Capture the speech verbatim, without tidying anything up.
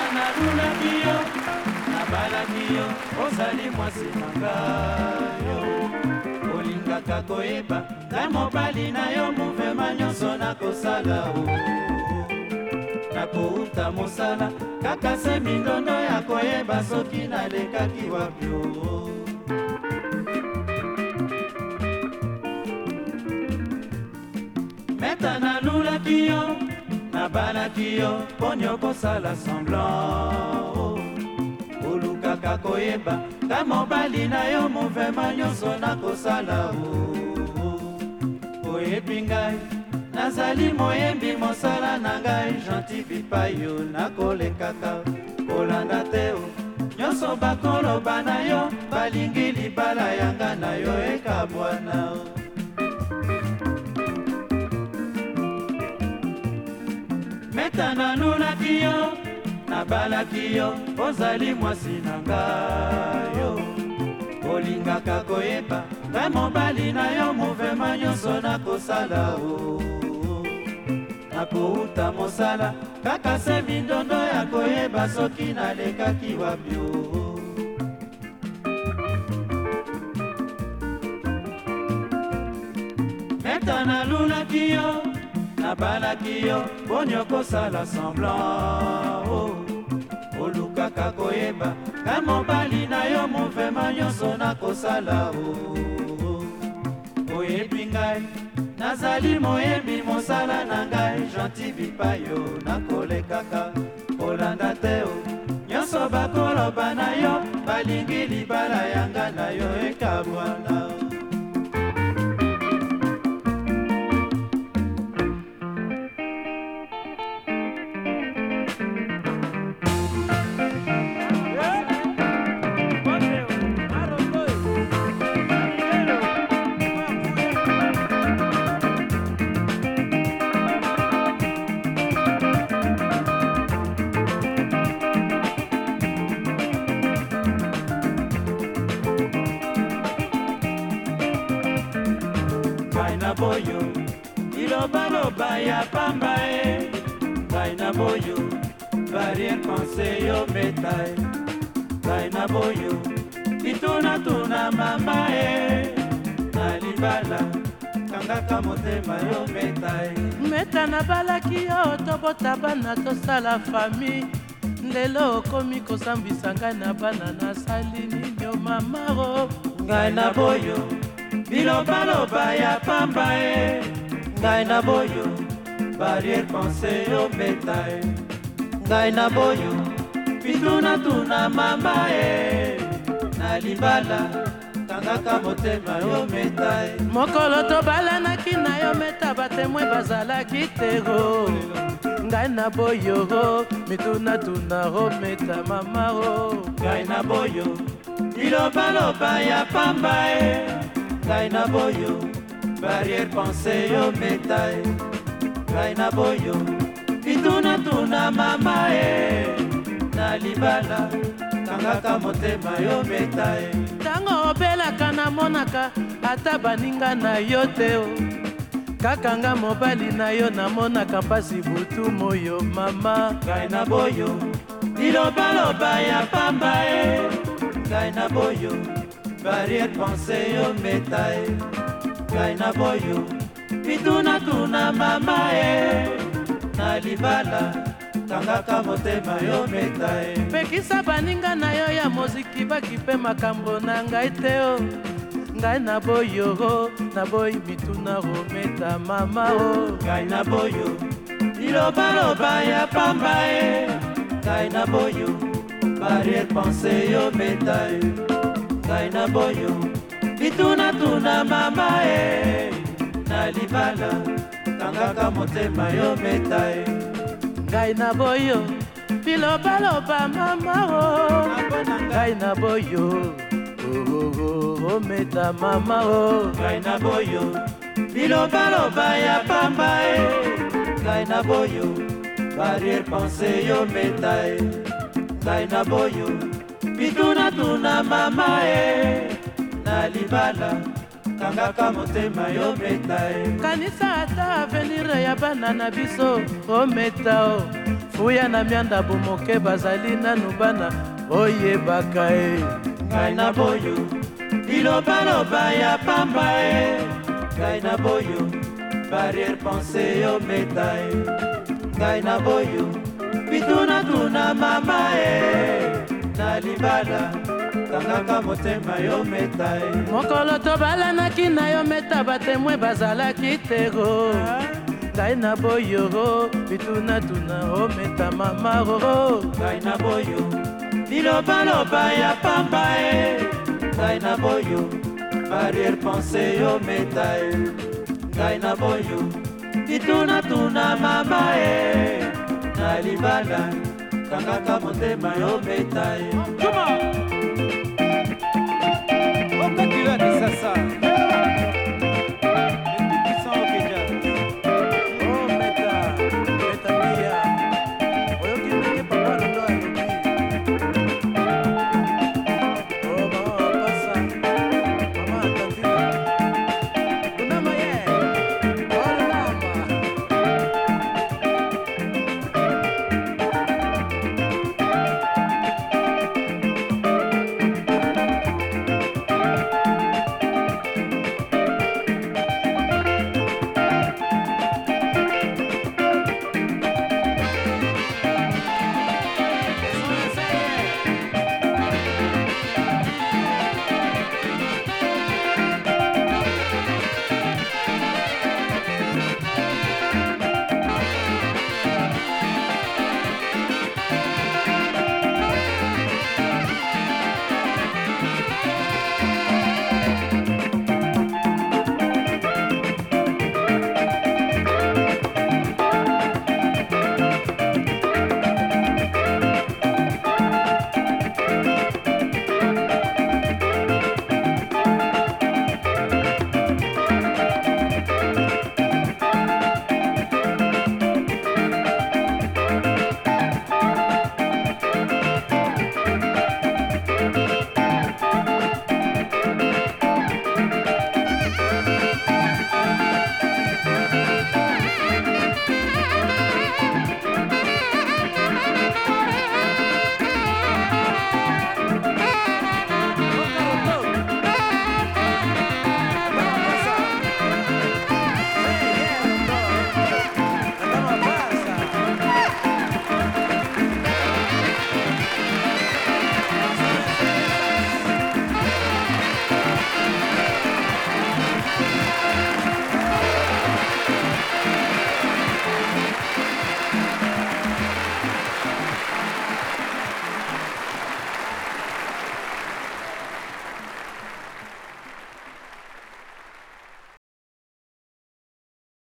nalulaki yo nabalaki yo ozali mwasi na ngai yo olingaka koyeba ngai mobali na yo muvema nyonso nakosala o nakouta mosala kaka se mindondo ya koyeba soki nalekaki wapi o meta nalulaki yo nabalaki yo ponyo kosala semblant olukaka koyeba ngai mobali na yo muvema nyonso nakosala o oyebi ngai nazali moyembi mosala na ngai gentil bipai yo nakolekaka kolanda te o nyonso bakoloba na yo balingi libala yanga na yo ekabwana o meta nalulaki yo nabalaki yo ozali mwasi na ngai yo olingaka koyeba ngai mobali na yo muvema nyonso nakosala o nakouta mosala kaka se mindondo ya koyeba soki nalekaki wapi o meta nalulaki yo nabalaki yo ponyo kosala semblant o olukaka koyeba ngai mobali na yo muvema nyonso nakosala o oyebi ngai nazali moyembi mosala na ngai gentil bipai yo nakolekaka kolanda te o nyonso bakoloba na yo balingi libala yanga na yo ekabwana o boyo ilobaloba ya pamba e ngai na boyo barrière pensée yo meta e ngai na boyo itunatuna mama e na libala kangaka motema yo meta e meta nabalaki yo tobota bana tosala famille lelo okomi kosambisa ngai na bana nasali ninyo mamaro ngai na boyo bilobaloba ya pamba e ngai na boyo barrière pensée yo meta e ngai na boyo bitunatuna mama e na libala kangaka motema yo meta e mokolo tobalanaki na yo meta batemwe bazalaki tero ngai na boyo mitunatuna ro meta mama o ngai na boyo bilobaloba ya pamba e ngai na boyo barrière pensée yo meta e ngai na boyo bitunatuna mama e na libala kangaka motema yo meta e ntango obelaka namonaka ata baninga na yo te o kaka nga mobali na yo namonaka mpasi butu moyo mama ngai na boyo bilobaloba ya pamba e ngai na boyo barrière pensée yo meta e ngai na boyo bitunatuna mama e na libala kangaka motema yo meta e pekisa baninga na yo ya moziki bakipe makambo na ngai te o ngai na boyo na boyi bituna rometa mama o ngai na boyo bilobaloba ya pamba e ngai na boyo barrière pensée yo meta e ngai na boyo bitunatuna mama e na libala kangaka motema yo meta e ngai na boyo bilobaloba mama o ngai na boyo ometa mama o ngai na boyo bilobaloba ya pamba e ngai na boyo barrière pensée yo meta e ngai na boyo bitunatuna mama e na libala kangaka motema yo meta e kanisa ata avenir ya bana na biso ometa o uya na mianda bomoke bazali nanu bana oyebaka e ngai na boyo bilobaloba ya pamba e ngai na boyo barrière pensé yo meta e ngai na boyo bitunatuna mama e na libala kangaka motema yo meta e mokolo tobalanaki na yo meta batemwe bazalaki tego ngai na boyo bitunatuna ometa mama ro ngai na boyo bilobaloba ya pamba e ngai na boyo barrière pensé yo meta e ngai na boyo bitunatuna mama e na libala kangaka motema yo meta e